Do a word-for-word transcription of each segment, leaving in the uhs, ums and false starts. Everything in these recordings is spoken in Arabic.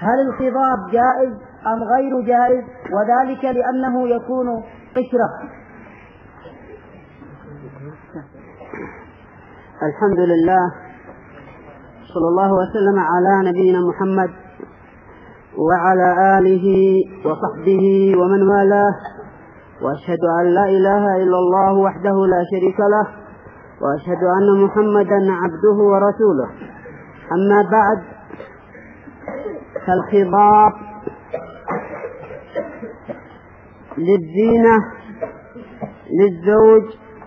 هل الخضاب جائز أم غير جائز؟ وذلك لأنه يكون قشرة. الحمد لله، صلى الله وسلم على نبينا محمد وعلى آله وصحبه ومن والاه، وأشهد أن لا إله إلا الله وحده لا شريك له، وأشهد أن محمدا عبده ورسوله. أما بعد، فالخضاب للزينة للزوج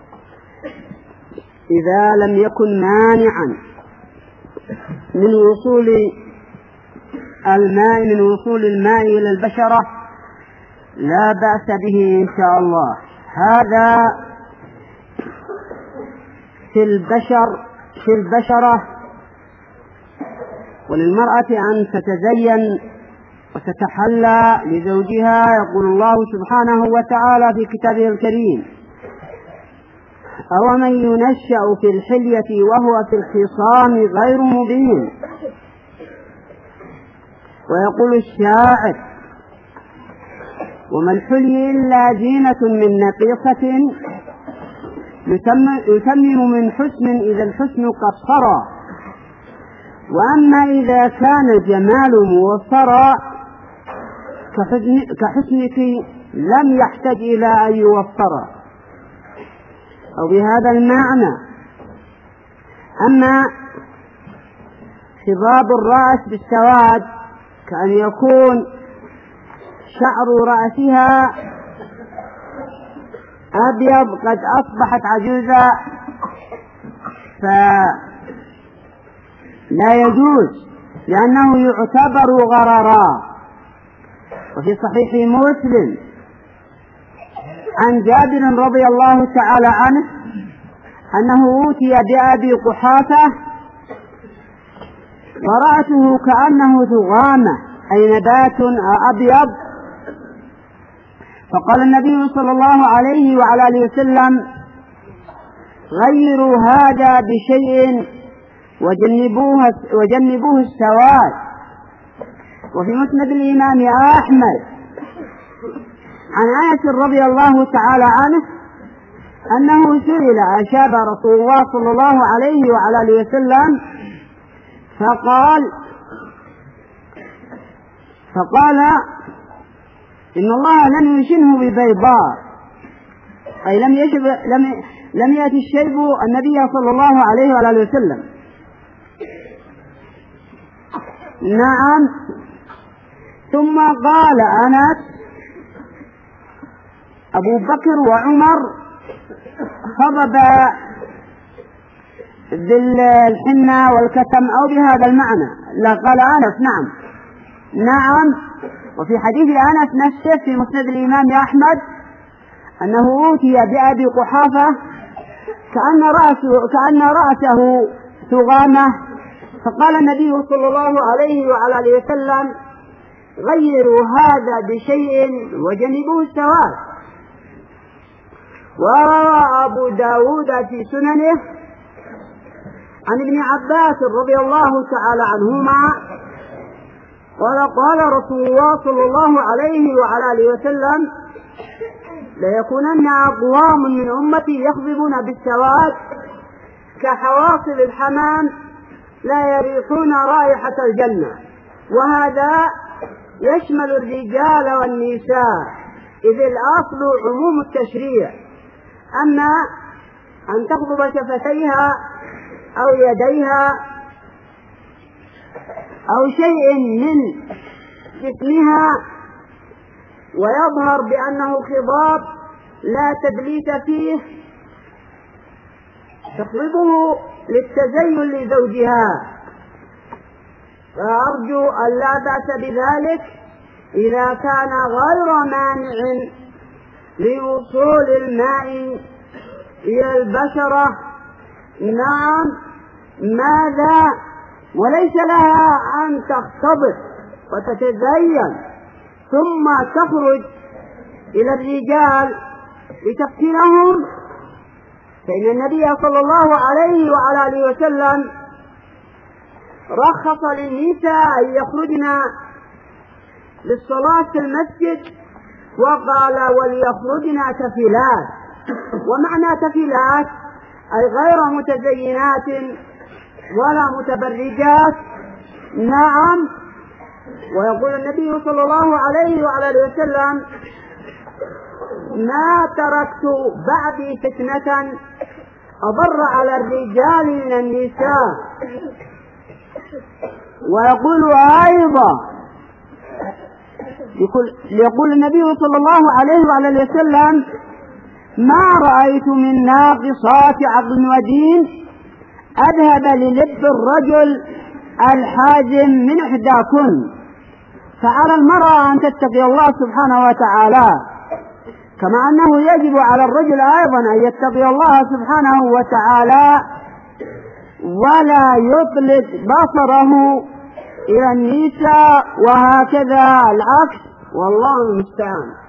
إذا لم يكن مانعا من وصول الماء من وصول الماء إلى البشرة لا بأس به إن شاء الله. هذا في البشر في البشرة. وللمرأة أن تتزين وتتحلى لزوجها. يقول الله سبحانه وتعالى في كتابه الكريم: أومن ينشأ في الحلية وهو في الخصام غير مبين. ويقول الشاعر: وما الحلي إلا زينة من نقيصة يتمم من حسن إذا الحسن قصرا، وأما إذا كان جمال موفرا كحسنك لم يحتاج إلى أن يوفرا. أو بهذا المعنى: أما خضاب الرأس بالسواد كأن يكون شعر رأسها أبيض قد أصبحت عجوزا، فلا يجوز لأنه يعتبر غررا. وفي صحيح مسلم عن جابر رضي الله تعالى عنه أنه أوتي بأبي قحافة ورأته كأنه ثغامة أي نبات أبيض، فقال النبي صلى الله عليه وعلى آله وسلم: غيروا هذا بشيء وجنبوه, وجنبوه السواد. وفي مسند الإمام أحمد عن أنس رضي الله تعالى عنه أنه سئل: أشاب رسول الله صلى الله عليه وعلى آله وسلم؟ فقال فقال إن الله لم يشنه ببيضاء، أي لم يشب لم لم يأتي الشيب النبي صلى الله عليه وعلى آله وسلم. نعم. ثم قال أنس: أبو بكر وعمر خضبا بالحنة والكتم أو بهذا المعنى. لا، قال أنس: نعم نعم. وفي حديث أنس نفسه في مسند الإمام أحمد أنه أوتي بأبي قحافة كأن رأسه, كأن رأسه ثغامة، فقال النبي صلى الله عليه وعلى آله وسلم: غيروا هذا بشيء وجنبوه السواد. وروى أبو داود في سننه عن ابن عباس رضي الله تعالى عنهما قال: قال رسول الله صلى الله عليه وعلى آله وسلم: ليكونن أقوام من أمتي يخضبون بالسواد كحواصل الحمام لا يريحون رائحة الجنة. وهذا يشمل الرجال والنساء، إذ الأصل عموم التشريع. أما أن تخضب شفتيها أو يديها أو شيء من جسمها ويظهر بأنه خضاب لا تدليس فيه، تخضبه للتزين لزوجها، فأرجو أن لا بأس بذلك إذا كان غير مانع لوصول الماء إلى البشرة. نعم. ماذا؟ وليس لها أن تختبط وتتزين ثم تخرج إلى الرجال لتفتنهم، فإن النبي صلى الله عليه وعلى آله وسلم رخص للنساء أن يخرجن للصلاة في المسجد وقال وليخرجن تفلات. ومعنى تفلات أي غير متزينات ولا متبرجات. نعم. ويقول النبي صلى الله عليه وعلى اله وسلم ما تركت بعدي فتنة أضر على الرجال من النساء. ويقول أيضا يقول, يقول النبي صلى الله عليه وعلى اله وسلم ما رأيت من ناقصات عقل ودين أذهب للب الرجل الحازم من إحداكن. فعلى المرأة أن تتقي الله سبحانه وتعالى، كما أنه يجب على الرجل أيضا أن يتقي الله سبحانه وتعالى ولا يطلق بصره إلى النساء، وهكذا العكس، والله المستعان.